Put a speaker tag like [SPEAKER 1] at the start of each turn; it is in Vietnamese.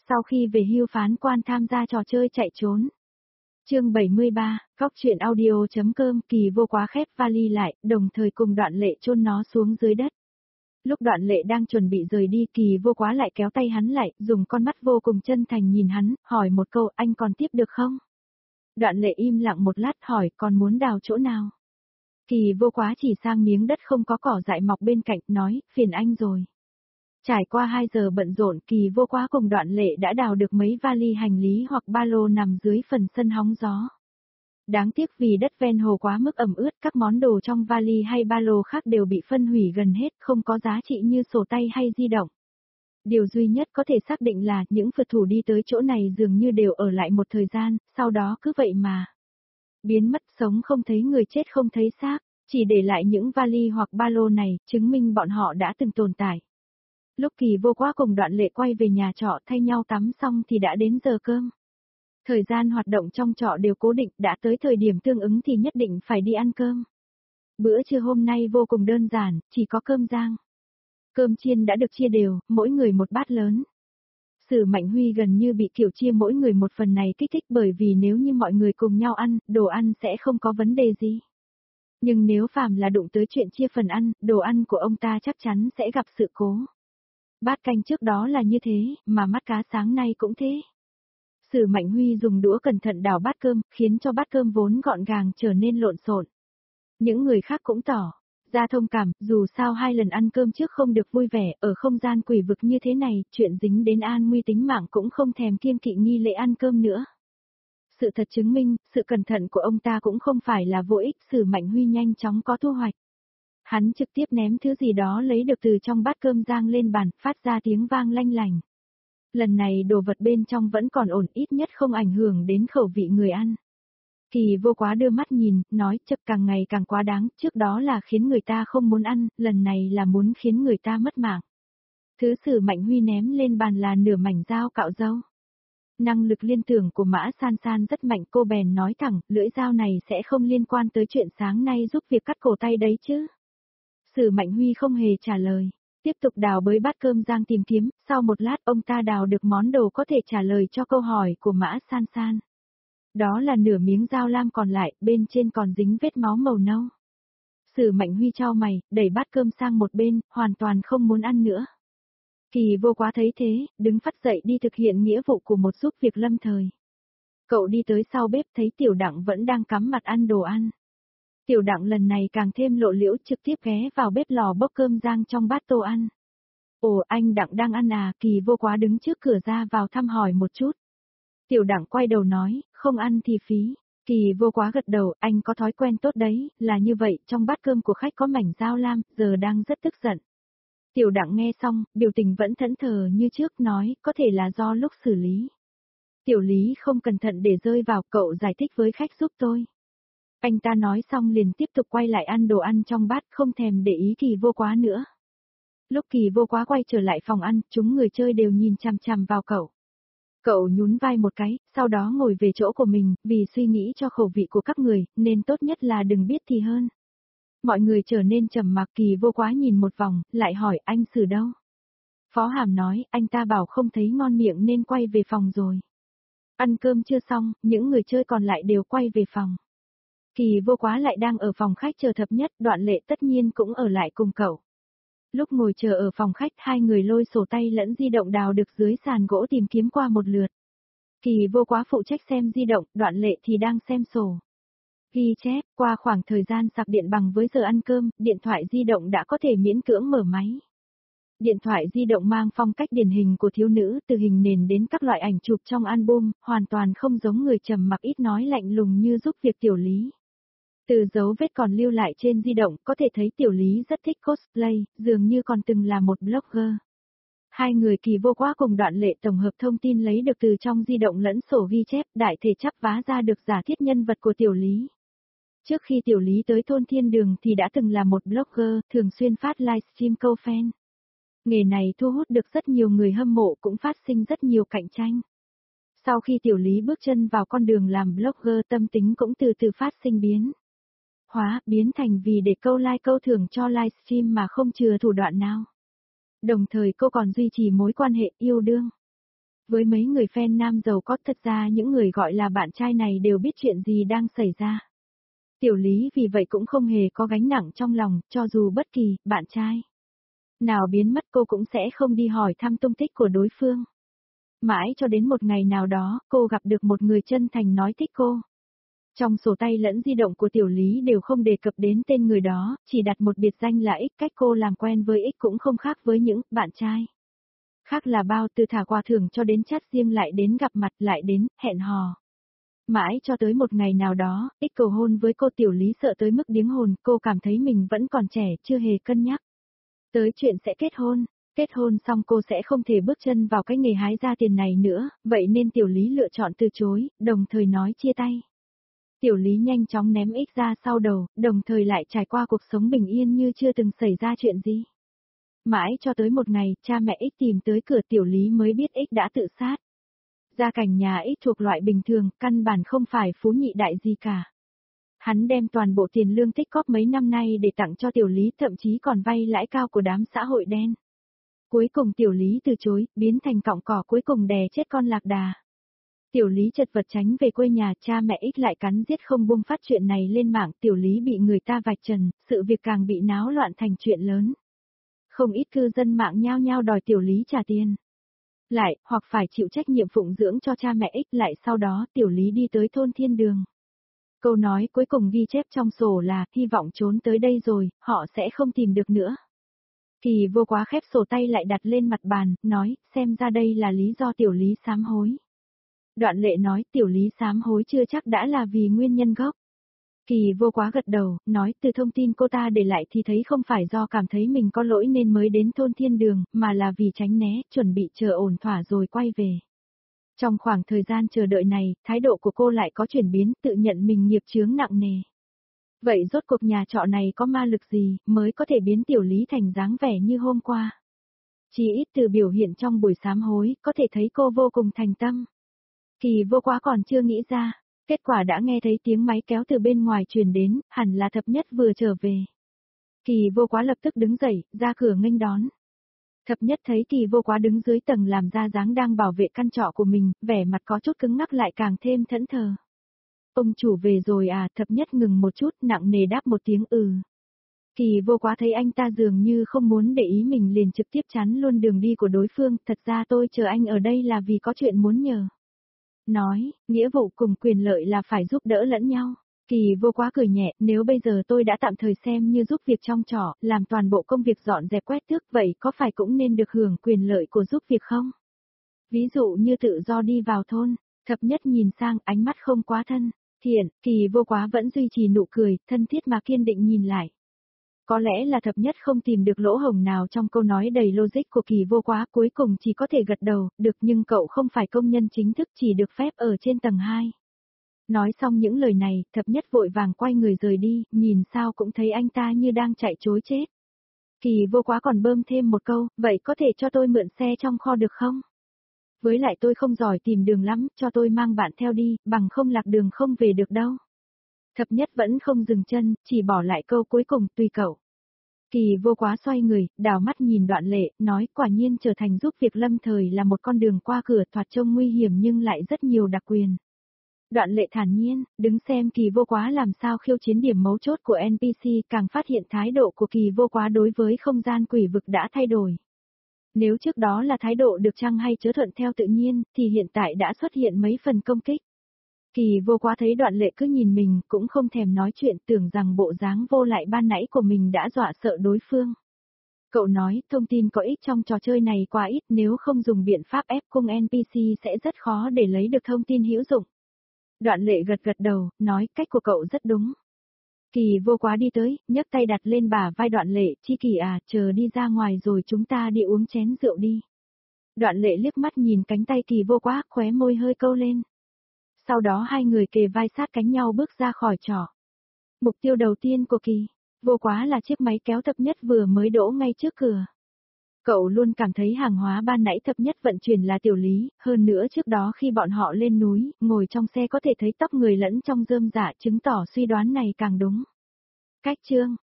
[SPEAKER 1] Sau khi về hưu phán quan tham gia trò chơi chạy trốn. Chương 73, Góc truyện audio.com. Kỳ Vô Quá khép vali lại, đồng thời cùng Đoạn Lệ chôn nó xuống dưới đất. Lúc Đoạn Lệ đang chuẩn bị rời đi, Kỳ Vô Quá lại kéo tay hắn lại, dùng con mắt vô cùng chân thành nhìn hắn, hỏi một câu: anh còn tiếp được không? Đoạn Lệ im lặng một lát hỏi: còn muốn đào chỗ nào? Kỳ Vô Quá chỉ sang miếng đất không có cỏ dại mọc bên cạnh, nói: phiền anh rồi. Trải qua 2 giờ bận rộn, Kỳ Vô Quá cùng Đoạn Lệ đã đào được mấy vali hành lý hoặc ba lô nằm dưới phần sân hóng gió. Đáng tiếc vì đất ven hồ quá mức ẩm ướt, các món đồ trong vali hay ba lô khác đều bị phân hủy gần hết, không có giá trị như sổ tay hay di động. Điều duy nhất có thể xác định là những phượt thủ đi tới chỗ này dường như đều ở lại một thời gian, sau đó cứ vậy mà biến mất, sống không thấy người, chết không thấy xác, chỉ để lại những vali hoặc ba lô này, chứng minh bọn họ đã từng tồn tại. Lúc Kỳ Vô Quá cùng Đoạn Lệ quay về nhà trọ thay nhau tắm xong thì đã đến giờ cơm. Thời gian hoạt động trong trọ đều cố định, đã tới thời điểm tương ứng thì nhất định phải đi ăn cơm. Bữa trưa hôm nay vô cùng đơn giản, chỉ có cơm rang. Cơm chiên đã được chia đều, mỗi người một bát lớn. Sử Mạnh Huy gần như bị kiểu chia mỗi người một phần này kích thích, bởi vì nếu như mọi người cùng nhau ăn, đồ ăn sẽ không có vấn đề gì. Nhưng nếu phàm là đụng tới chuyện chia phần ăn, đồ ăn của ông ta chắc chắn sẽ gặp sự cố. Bát canh trước đó là như thế, mà mắt cá sáng nay cũng thế. Sử Mạnh Huy dùng đũa cẩn thận đảo bát cơm, khiến cho bát cơm vốn gọn gàng trở nên lộn xộn. Những người khác cũng tỏ ra thông cảm, dù sao 2 lần ăn cơm trước không được vui vẻ, ở không gian quỷ vực như thế này, chuyện dính đến an nguy tính mạng cũng không thèm kiêng kỵ nghi lễ ăn cơm nữa. Sự thật chứng minh, sự cẩn thận của ông ta cũng không phải là vô ích. Sử Mạnh Huy nhanh chóng có thu hoạch. Hắn trực tiếp ném thứ gì đó lấy được từ trong bát cơm rang lên bàn, phát ra tiếng vang lanh lành. Lần này đồ vật bên trong vẫn còn ổn, ít nhất không ảnh hưởng đến khẩu vị người ăn. Kỳ Vô Quá đưa mắt nhìn, nói: chật, càng ngày càng quá đáng, trước đó là khiến người ta không muốn ăn, lần này là muốn khiến người ta mất mạng. Thứ Sử Mạnh Huy ném lên bàn là nửa mảnh dao cạo râu. Năng lực liên tưởng của Mã San San rất mạnh, cô bèn nói thẳng: lưỡi dao này sẽ không liên quan tới chuyện sáng nay giúp việc cắt cổ tay đấy chứ? Sử Mạnh Huy không hề trả lời, tiếp tục đào bới bát cơm rang tìm kiếm, sau một lát ông ta đào được món đồ có thể trả lời cho câu hỏi của Mã San San. Đó là nửa miếng dao lam còn lại, bên trên còn dính vết máu màu nâu. Sử Mạnh Huy chau mày, đẩy bát cơm sang một bên, hoàn toàn không muốn ăn nữa. Kỳ Vô Quá thấy thế, đứng phắt dậy đi thực hiện nghĩa vụ của một giúp việc lâm thời. Cậu đi tới sau bếp thấy Tiểu Đặng vẫn đang cắm mặt ăn đồ ăn. Tiểu Đặng lần này càng thêm lộ liễu, trực tiếp ghé vào bếp lò bốc cơm rang trong bát tô ăn. Ồ, anh Đặng đang ăn à? Kỳ Vô Quá đứng trước cửa ra vào thăm hỏi một chút. Tiểu Đặng quay đầu nói: không ăn thì phí. Kỳ Vô Quá gật đầu: anh có thói quen tốt đấy, là như vậy, trong bát cơm của khách có mảnh dao lam, giờ đang rất tức giận. Tiểu Đặng nghe xong, biểu tình vẫn thẫn thờ như trước, nói: có thể là do lúc xử lý. Tiểu Lý không cẩn thận để rơi vào, cậu giải thích với khách giúp tôi. Anh ta nói xong liền tiếp tục quay lại ăn đồ ăn trong bát, không thèm để ý Kỳ Vô Quá nữa. Lúc Kỳ Vô Quá quay trở lại phòng ăn, chúng người chơi đều nhìn chằm chằm vào cậu. Cậu nhún vai một cái, sau đó ngồi về chỗ của mình, vì suy nghĩ cho khẩu vị của các người, nên tốt nhất là đừng biết thì hơn. Mọi người trở nên trầm mặc. Kỳ Vô Quá nhìn một vòng, lại hỏi: anh Sử đâu? Phó Hàm nói: anh ta bảo không thấy ngon miệng nên quay về phòng rồi. Ăn cơm chưa xong, những người chơi còn lại đều quay về phòng. Kỳ Vô Quá lại đang ở phòng khách chờ Thập Nhất, Đoạn Lệ tất nhiên cũng ở lại cùng cậu. Lúc ngồi chờ ở phòng khách, 2 người lôi sổ tay lẫn di động đào được dưới sàn gỗ tìm kiếm qua một lượt. Kỳ Vô Quá phụ trách xem di động, Đoạn Lệ thì đang xem sổ ghi chép. Qua khoảng thời gian sạc điện bằng với giờ ăn cơm, điện thoại di động đã có thể miễn cưỡng mở máy. Điện thoại di động mang phong cách điển hình của thiếu nữ, từ hình nền đến các loại ảnh chụp trong album, hoàn toàn không giống người trầm mặc ít nói lạnh lùng như giúp việc Tiểu Lý. Từ dấu vết còn lưu lại trên di động, có thể thấy Tiểu Lý rất thích cosplay, dường như còn từng là một blogger. 2 người Kỳ Vô Quá cùng Đoạn Lệ tổng hợp thông tin lấy được từ trong di động lẫn sổ ghi chép, đại thể chắp vá ra được giả thiết nhân vật của Tiểu Lý. Trước khi Tiểu Lý tới thôn Thiên Đường thì đã từng là một blogger, thường xuyên phát livestream câu fan. Nghề này thu hút được rất nhiều người hâm mộ, cũng phát sinh rất nhiều cạnh tranh. Sau khi Tiểu Lý bước chân vào con đường làm blogger, tâm tính cũng từ từ phát sinh biến thành vì để câu like câu thưởng cho livestream mà không chừa thủ đoạn nào. Đồng thời cô còn duy trì mối quan hệ yêu đương. Với mấy người fan nam giàu có, thật ra những người gọi là bạn trai này đều biết chuyện gì đang xảy ra. Tiểu Lý vì vậy cũng không hề có gánh nặng trong lòng, cho dù bất kỳ bạn trai nào biến mất cô cũng sẽ không đi hỏi thăm tung tích của đối phương. Mãi cho đến một ngày nào đó, cô gặp được một người chân thành nói thích cô. Trong sổ tay lẫn di động của Tiểu Lý đều không đề cập đến tên người đó, chỉ đặt một biệt danh là X. Cách cô làm quen với X cũng không khác với những bạn trai khác là bao, từ thả quà thưởng cho đến chat riêng, lại đến gặp mặt, lại đến hẹn hò. Mãi cho tới một ngày nào đó, X cầu hôn với cô. Tiểu Lý sợ tới mức điếng hồn, cô cảm thấy mình vẫn còn trẻ, chưa hề cân nhắc tới chuyện sẽ kết hôn. Kết hôn xong cô sẽ không thể bước chân vào cái nghề hái ra tiền này nữa, vậy nên Tiểu Lý lựa chọn từ chối, đồng thời nói chia tay. Tiểu Lý nhanh chóng ném X ra sau đầu, đồng thời lại trải qua cuộc sống bình yên như chưa từng xảy ra chuyện gì. Mãi cho tới một ngày, cha mẹ X tìm tới cửa, Tiểu Lý mới biết X đã tự sát. Gia cảnh nhà X thuộc loại bình thường, căn bản không phải phú nhị đại gì cả. Hắn đem toàn bộ tiền lương tích cóp mấy năm nay để tặng cho Tiểu Lý, thậm chí còn vay lãi cao của đám xã hội đen. Cuối cùng Tiểu Lý từ chối, biến thành cọng cỏ cuối cùng đè chết con lạc đà. Tiểu Lý chật vật tránh về quê nhà, cha mẹ X lại cắn giết không buông phát chuyện này lên mạng. Tiểu Lý bị người ta vạch trần, sự việc càng bị náo loạn thành chuyện lớn. Không ít cư dân mạng nhao nhao đòi Tiểu Lý trả tiền lại, hoặc phải chịu trách nhiệm phụng dưỡng cho cha mẹ X lại. Sau đó Tiểu Lý đi tới thôn Thiên Đường. Câu nói cuối cùng ghi chép trong sổ là, hy vọng trốn tới đây rồi, họ sẽ không tìm được nữa. Kỳ Vô Quá khép sổ tay lại đặt lên mặt bàn, nói, xem ra đây là lý do Tiểu Lý sám hối. Đoạn Lệ nói, Tiểu Lý sám hối chưa chắc đã là vì nguyên nhân gốc. Kỳ Vô Quá gật đầu, nói, từ thông tin cô ta để lại thì thấy không phải do cảm thấy mình có lỗi nên mới đến thôn Thiên Đường, mà là vì tránh né, chuẩn bị chờ ổn thỏa rồi quay về. Trong khoảng thời gian chờ đợi này, thái độ của cô lại có chuyển biến, tự nhận mình nghiệp chướng nặng nề. Vậy rốt cuộc nhà trọ này có ma lực gì, mới có thể biến Tiểu Lý thành dáng vẻ như hôm qua? Chỉ ít từ biểu hiện trong buổi sám hối, có thể thấy cô vô cùng thành tâm. Kỳ Vô Quá còn chưa nghĩ ra, kết quả đã nghe thấy tiếng máy kéo từ bên ngoài truyền đến, hẳn là Thập Nhất vừa trở về. Kỳ Vô Quá lập tức đứng dậy, ra cửa nghênh đón. Thập Nhất thấy Kỳ Vô Quá đứng dưới tầng làm ra dáng đang bảo vệ căn trọ của mình, vẻ mặt có chút cứng ngắc lại càng thêm thẫn thờ. Ông chủ về rồi à? Thập Nhất ngừng một chút, nặng nề đáp một tiếng ừ. Kỳ Vô Quá thấy anh ta dường như không muốn để ý mình, liền trực tiếp chắn luôn đường đi của đối phương, thật ra tôi chờ anh ở đây là vì có chuyện muốn nhờ. Nói, nghĩa vụ cùng quyền lợi là phải giúp đỡ lẫn nhau. Kỳ Vô Quá cười nhẹ, nếu bây giờ tôi đã tạm thời xem như giúp việc trong trọ, làm toàn bộ công việc dọn dẹp quét tước, vậy có phải cũng nên được hưởng quyền lợi của giúp việc không? Ví dụ như tự do đi vào thôn. Thập Nhất nhìn sang, ánh mắt không quá thân thiện. Kỳ Vô Quá vẫn duy trì nụ cười, thân thiết mà kiên định nhìn lại. Có lẽ là Thập Nhất không tìm được lỗ hổng nào trong câu nói đầy logic của Kỳ Vô Quá, cuối cùng chỉ có thể gật đầu, được, nhưng cậu không phải công nhân chính thức, chỉ được phép ở trên tầng 2. Nói xong những lời này, Thập Nhất vội vàng quay người rời đi, nhìn sao cũng thấy anh ta như đang chạy trối chết. Kỳ Vô Quá còn bơm thêm một câu, vậy có thể cho tôi mượn xe trong kho được không? Với lại tôi không giỏi tìm đường lắm, cho tôi mang bạn theo đi, bằng không lạc đường không về được đâu. Thập Nhất vẫn không dừng chân, chỉ bỏ lại câu cuối cùng, tùy cậu. Kỳ Vô Quá xoay người, đảo mắt nhìn Đoạn Lệ, nói, quả nhiên trở thành giúp việc lâm thời là một con đường qua cửa, thoạt trông nguy hiểm nhưng lại rất nhiều đặc quyền. Đoạn Lệ thản nhiên, đứng xem Kỳ Vô Quá làm sao khiêu chiến điểm mấu chốt của NPC, càng phát hiện thái độ của Kỳ Vô Quá đối với không gian quỷ vực đã thay đổi. Nếu trước đó là thái độ được chăng hay chớ thuận theo tự nhiên, thì hiện tại đã xuất hiện mấy phần công kích. Kỳ Vô Quá thấy Đoạn Lệ cứ nhìn mình, cũng không thèm nói chuyện, tưởng rằng bộ dáng vô lại ban nãy của mình đã dọa sợ đối phương. Cậu nói, thông tin có ích trong trò chơi này quá ít, nếu không dùng biện pháp ép cung NPC sẽ rất khó để lấy được thông tin hữu dụng. Đoạn Lệ gật gật đầu, nói, cách của cậu rất đúng. Kỳ Vô Quá đi tới, nhấc tay đặt lên bả vai Đoạn Lệ, Chi Kỳ à, chờ đi ra ngoài rồi chúng ta đi uống chén rượu đi. Đoạn Lệ liếc mắt nhìn cánh tay Kỳ Vô Quá, khóe môi hơi câu lên. Sau đó hai người kề vai sát cánh nhau bước ra khỏi trọ. Mục tiêu đầu tiên của Kỳ Vô Quá là chiếc máy kéo Thập Nhất vừa mới đỗ ngay trước cửa. Cậu luôn cảm thấy hàng hóa ban nãy Thập Nhất vận chuyển là Tiểu Lý, hơn nữa trước đó khi bọn họ lên núi, ngồi trong xe có thể thấy tóc người lẫn trong rơm rạ, chứng tỏ suy đoán này càng đúng. Cách chương